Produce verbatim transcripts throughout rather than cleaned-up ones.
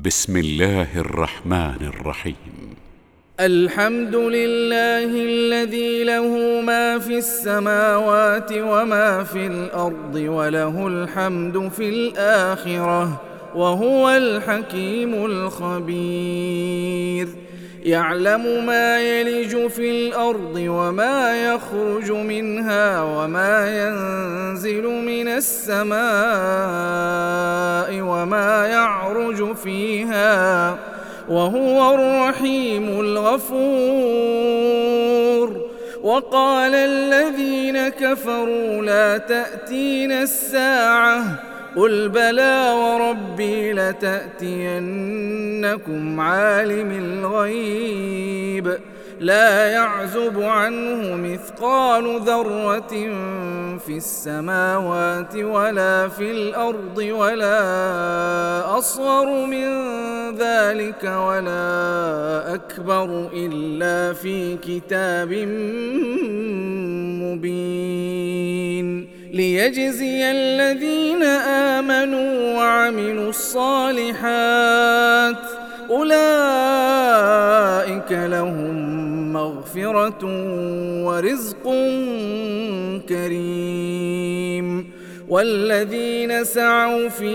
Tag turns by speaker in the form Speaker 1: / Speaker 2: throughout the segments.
Speaker 1: بسم الله الرحمن الرحيم.
Speaker 2: الحمد لله الذي له ما في السماوات وما في الأرض وله الحمد في الآخرة وهو الحكيم الخبير. يعلم ما يلج في الأرض وما يخرج منها وما ينزل من السماء وما يعرج فيها وهو الرحيم الغفور. وقال الذين كفروا لا تأتينا الساعة قل بلى وربي لتأتينكم عالم الغيب لا يعزب عنه مثقال ذرة في السماوات ولا في الأرض ولا أصغر من ذلك ولا أكبر إلا في كتاب مبين ليجزي الذين آمنوا وعملوا الصالحات أولئك لهم مغفرة ورزق كريم. والذين سعوا في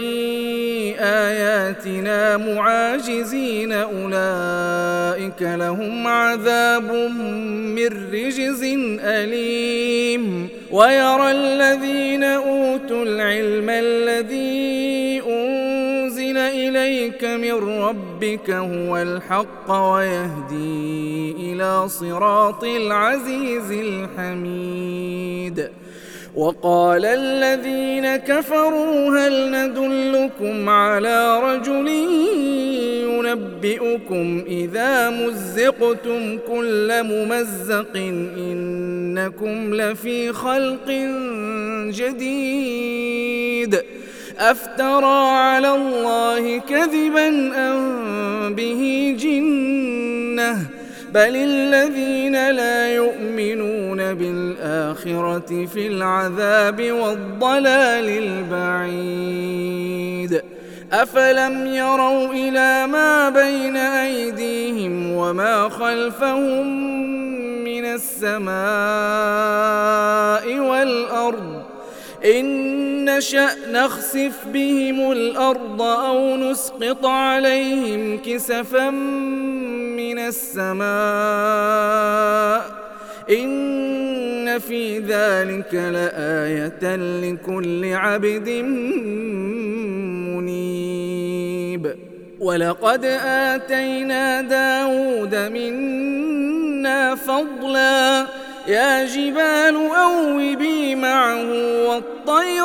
Speaker 2: آياتنا معاجزين أولئك لهم عذاب من رجز أليم. ويرى الذين أوتوا العلم الذي أنزل إليك من ربك هو الحق ويهدي إلى صراط العزيز الحميد. وقال الذين كفروا هل ندلكم على رجل ينبئكم إذا مزقتم كل ممزق إنكم لفي خلق جديد أفترى على الله كذبا أم به جنة بل الذين لا يؤمنون بالآخرة في العذاب والضلال البعيد. أفلم يروا إلى ما بين أيديهم وما خلفهم من السماء والأرض إن نشأ نخسف بهم الأرض أو نسقط عليهم كسفا من السماء إن في ذلك لآية لكل عبد منيب. ولقد آتينا داود منا فضلا يا جبال أوبي معه والطير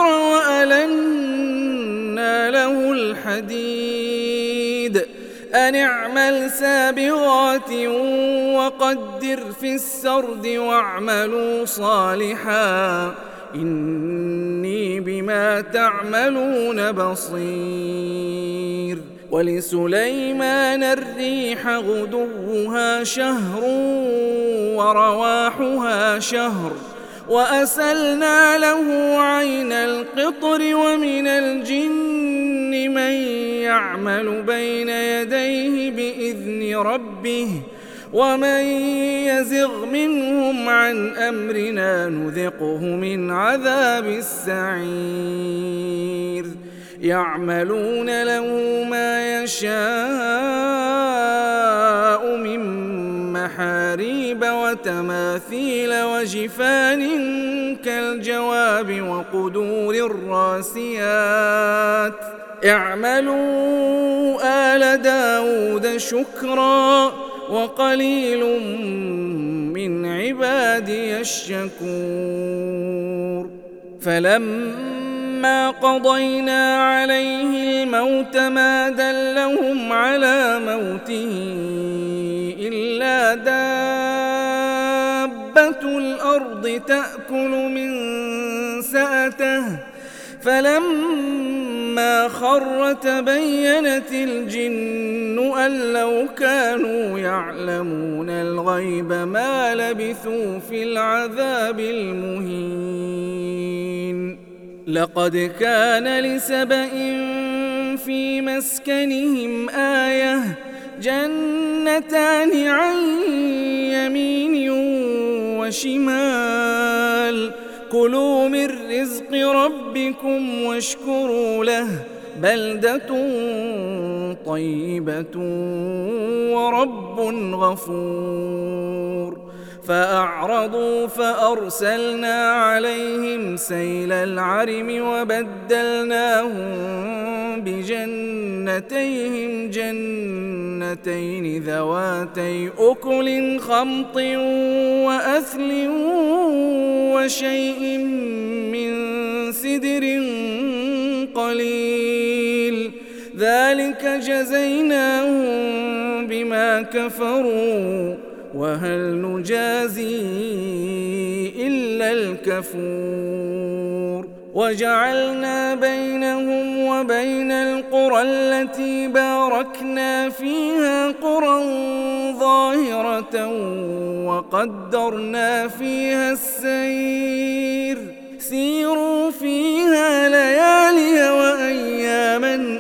Speaker 2: وألنا له الحديد أن اعمل سابغات وقدر في السرد واعملوا صالحا إني بما تعملون بصير. ولسليمان الريح غدوها شهر ورواحها شهر وأسلنا له عين القطر ومن الجن من يعمل بين يديه بإذن ربه ومن يزغ منهم عن أمرنا نذقه من عذاب السعير. يعملون له ما يشاء من محاريب وتماثيل وجفان كالجواب وقدور الراسيات اعملوا آل داود شكرا وقليل من عبادي الشكور. فلما قضينا عليه الموت ما دلهم على موته إلا دابة الأرض تأكل من سأته فلما خر تبينت الجن أن لو كانوا يعلمون الغيب ما لبثوا في العذاب المهين. لقد كان لسبإ في مسكنهم آية جنتان عن يمين وشمال كلوا من رزق ربكم واشكروا له بلدة طيبة ورب غفور فأعرضوا فأرسلنا عليهم سيل العرم وبدلناهم بجنتيهم جنتين ذواتي أكل خمط وأثل وشيء من سدر قليل ذلك جزيناهم بما كفروا وهل نجازي إلا الكفور وجعلنا بينهم وبين القرى التي باركنا فيها قرى ظاهرة وقدرنا فيها السير سيروا فيها ليالي وأياما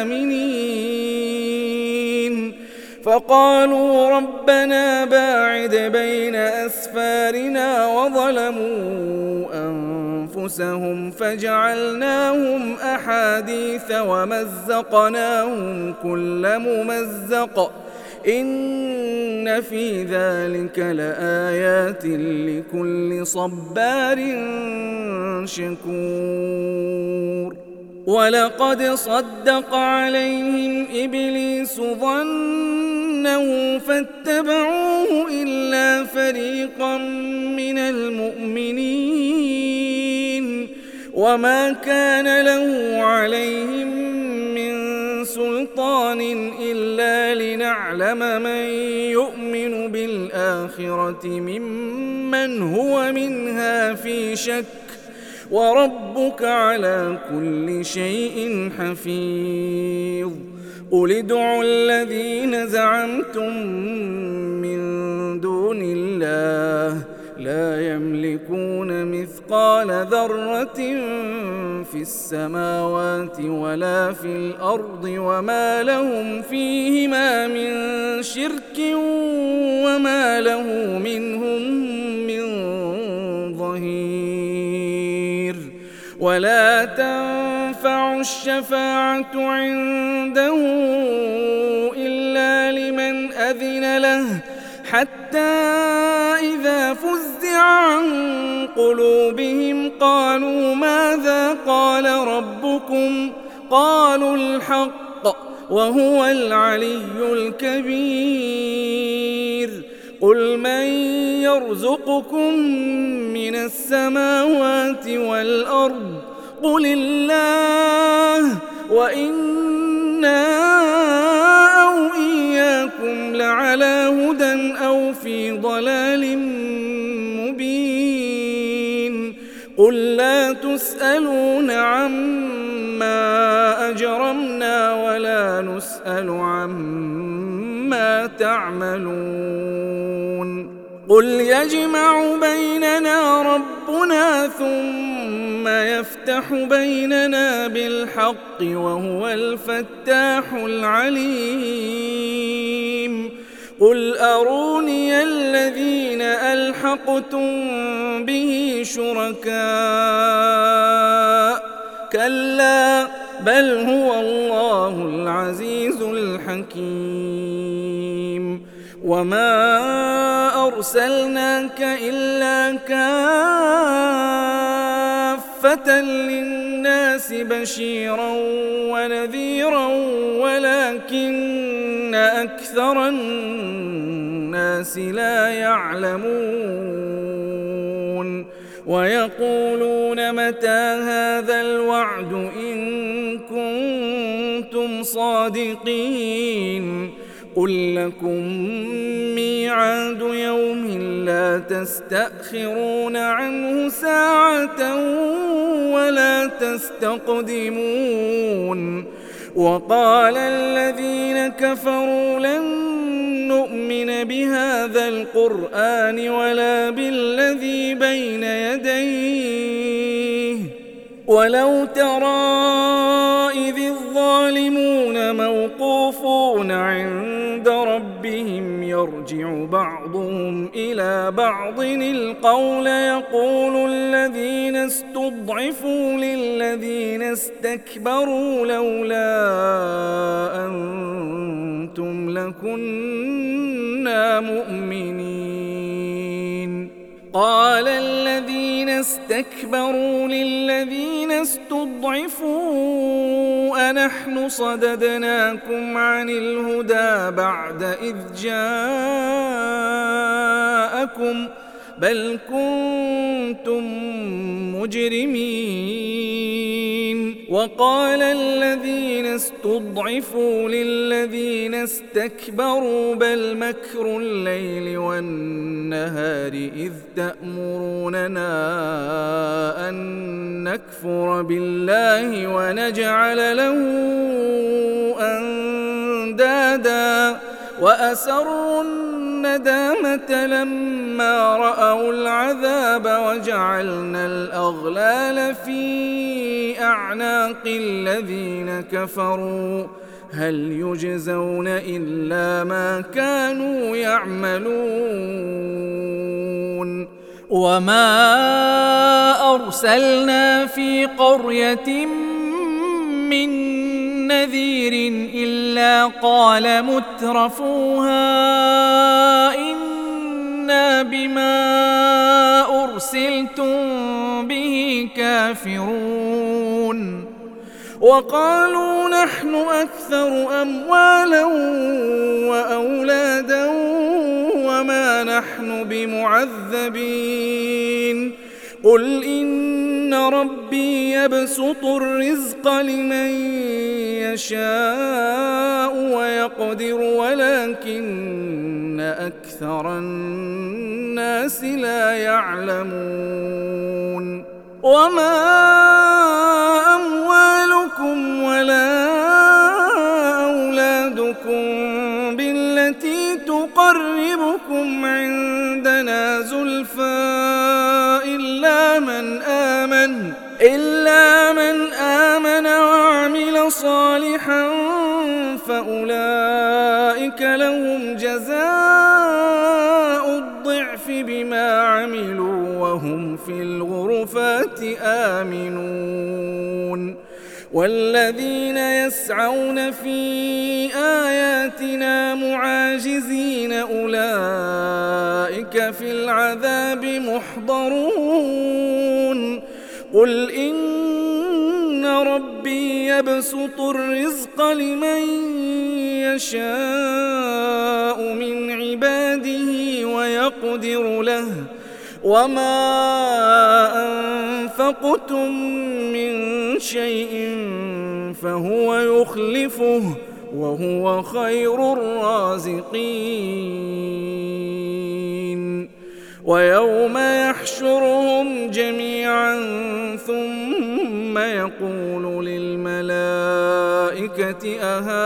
Speaker 2: آمنين فقالوا ربنا باعد بين أسفارنا وظلموا أنفسهم فجعلناهم أحاديث ومزقناهم كل ممزق إن في ذلك لآيات لكل صبار شكور ولقد صدق عليهم إبليس ظنه فاتبعوه إلا فريقا من المؤمنين وما كان له عليهم من سلطان إلا لنعلم من يؤمن بالآخرة ممن هو منها في شك وربك على كل شيء حفيظ قل ادعوا الذين زعمتم من دون الله لا يملكون مثقال ذرة في السماوات ولا في الأرض وما لهم فيهما من شرك وما له منهم من ظهير ولا تنفع الشفاعة عنده إلا لمن أذن له حتى إذا فزع عن قلوبهم قالوا ماذا قال ربكم قالوا الحق وهو العلي الكبير قل من يرزقكم من السماوات والأرض قل الله وإنا أو إياكم لعلى هدى أو في ضلال مبين قل لا تسألون عما أجرمنا ولا نسأل عما تعملون قل يجمع بيننا ربنا ثم يفتح بيننا بالحق وهو الفتاح العليم قل أروني الذين ألحقتم به شركاء كلا بل هو الله العزيز الحكيم وما أرسلناك إلا كافة للناس بشيرا ونذيرا ولكن أكثر الناس لا يعلمون ويقولون متى هذا الوعد إن كنتم صادقين قل لكم ميعاد يوم لا تستأخرون عنه ساعة ولا تستقدمون وقال الذين كفروا لن نؤمن بهذا القرآن ولا بالذي بين يديه ولو ترى إذ الظالمون الظالمون موقوفون عند ربهم يرجع بعضهم إلى بعض القول يقول الذين استضعفوا للذين استكبروا لولا أنتم لكنا مؤمنين قال الذين استكبروا للذين استضعفوا أنحن صددناكم عن الهدى بعد إذ جاءكم بل كنتم مجرمين وقال الذين استضعفوا للذين استكبروا بل مكر الليل والنهار إذ تأمروننا أن نكفر بالله ونجعل له أندادا وأسروا الندامة لما رأوا العذاب وجعلنا الأغلال في أعناق الذين كفروا هل يجزون إلا ما كانوا يعملون وما أرسلنا في قرية من نذير إلا قال مترفوها إنا بما أرسلتم به كافرون وقالوا نحن أكثر أموالا وأولادا وما نحن بمعذبين قل إن ربي يبسط الرزق لمن يشاء ويقدر ولكن أكثر الناس لا يعلمون وما أموالكم ولا أولادكم بالتي تقربكم عندنا زلفى إلا من آمن إلا من آمن وعمل صالحا فأولئك لهم جزاء الضعف بما عملوا وهم في الغرفات آمنون والذين يسعون في آياتنا معاجزين أولئك في العذاب محضرون قل إن ربي يبسط الرزق لمن يشاء من عباده ويقدر له وما أنفقتم من شيء فهو يخلفه وهو خير الرازقين ويوم يحشرهم جميعا ثم يقول للملائكة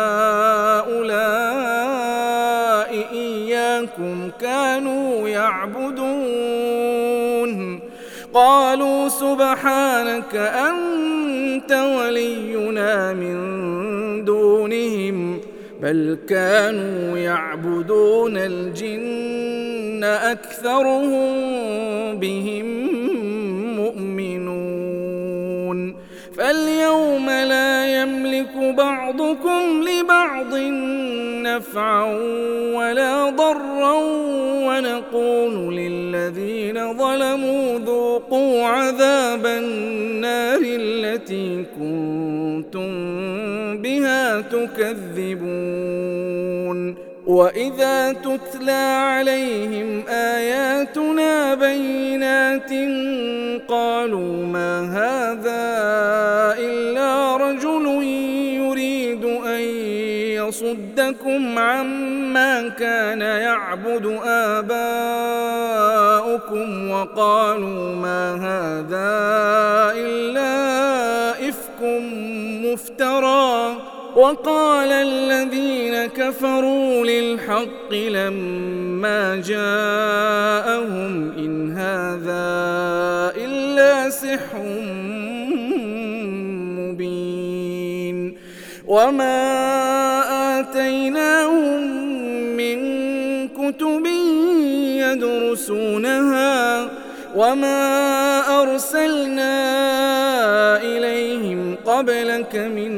Speaker 2: أهؤلاء إياكم كانوا يعبدون قالوا سبحانك أنت ولينا من دونهم بل كانوا يعبدون الجن أكثرهم بهم مؤمنون فاليوم لا يملك بعضكم لبعض نفعا ولا ضرا ونقول للذين ظلموا ذوقوا عذاب النار التي كنتم بها تكذبون وإذا تتلى عليهم آياتنا بينات قالوا ما هذا إلا رجل يريد أن يصدكم عما كان يعبد آباؤكم وقالوا ما هذا إلا إفك مفترى وقال الذين كفروا للحق لما جاءهم إن هذا إلا سحر مبين وما آتيناهم من كتب يدرسونها وما أرسلنا إليهم قبلك من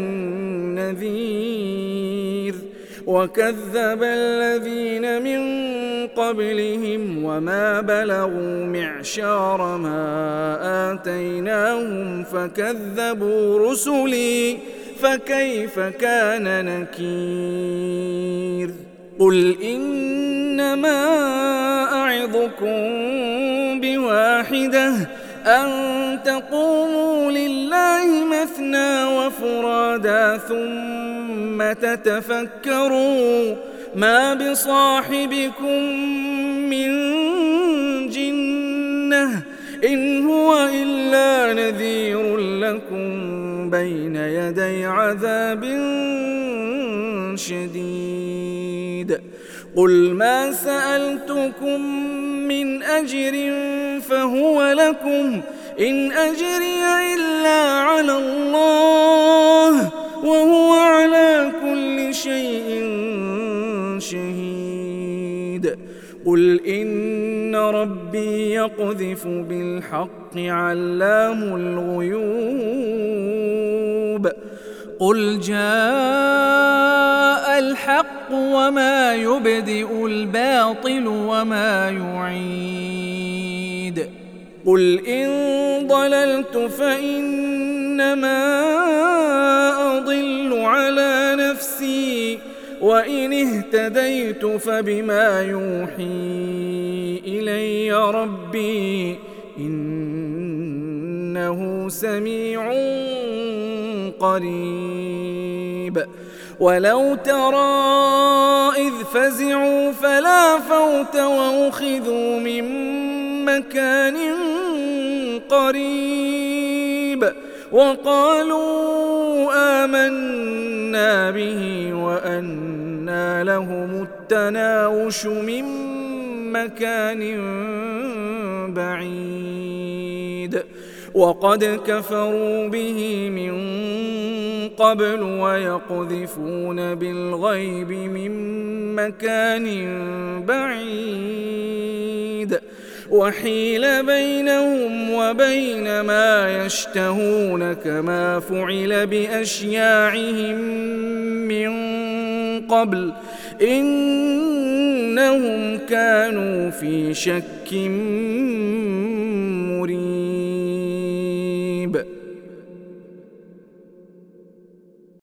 Speaker 2: نذير وكذب الذين من قبلهم وما بلغوا معشار ما آتيناهم فكذبوا رسلي فكيف كان نكير قل إنما أعظكم بواحدة أن تقوموا لله مثنى وفرادا ثم تتفكروا ما بصاحبكم من جنة إن هو إلا نذير لكم بين يدي عذاب شديد قل ما سألتكم من أجر فهو لكم إن أجري إلا على الله وهو على كل شيء شهيد قل إن ربي يقذف بالحق علام الغيوب قل جاء الحق وما يبدئ الباطل وما يعيد قل إن ضللت فإنما أضل على نفسي وإن اهتديت فبما يوحي إلي ربي إنه سميع قريب ولو ترى إذ فزعوا فلا فوت وأخذوا من مكان قريب وقالوا آمنا به وأنى لهم التناوش من مكان بعيد وقد كفروا به من قبل ويقذفون بالغيب من مكان بعيد وحيل بينهم وبين ما يشتهون كما فعل بأشياعهم من قبل إنهم كانوا في شك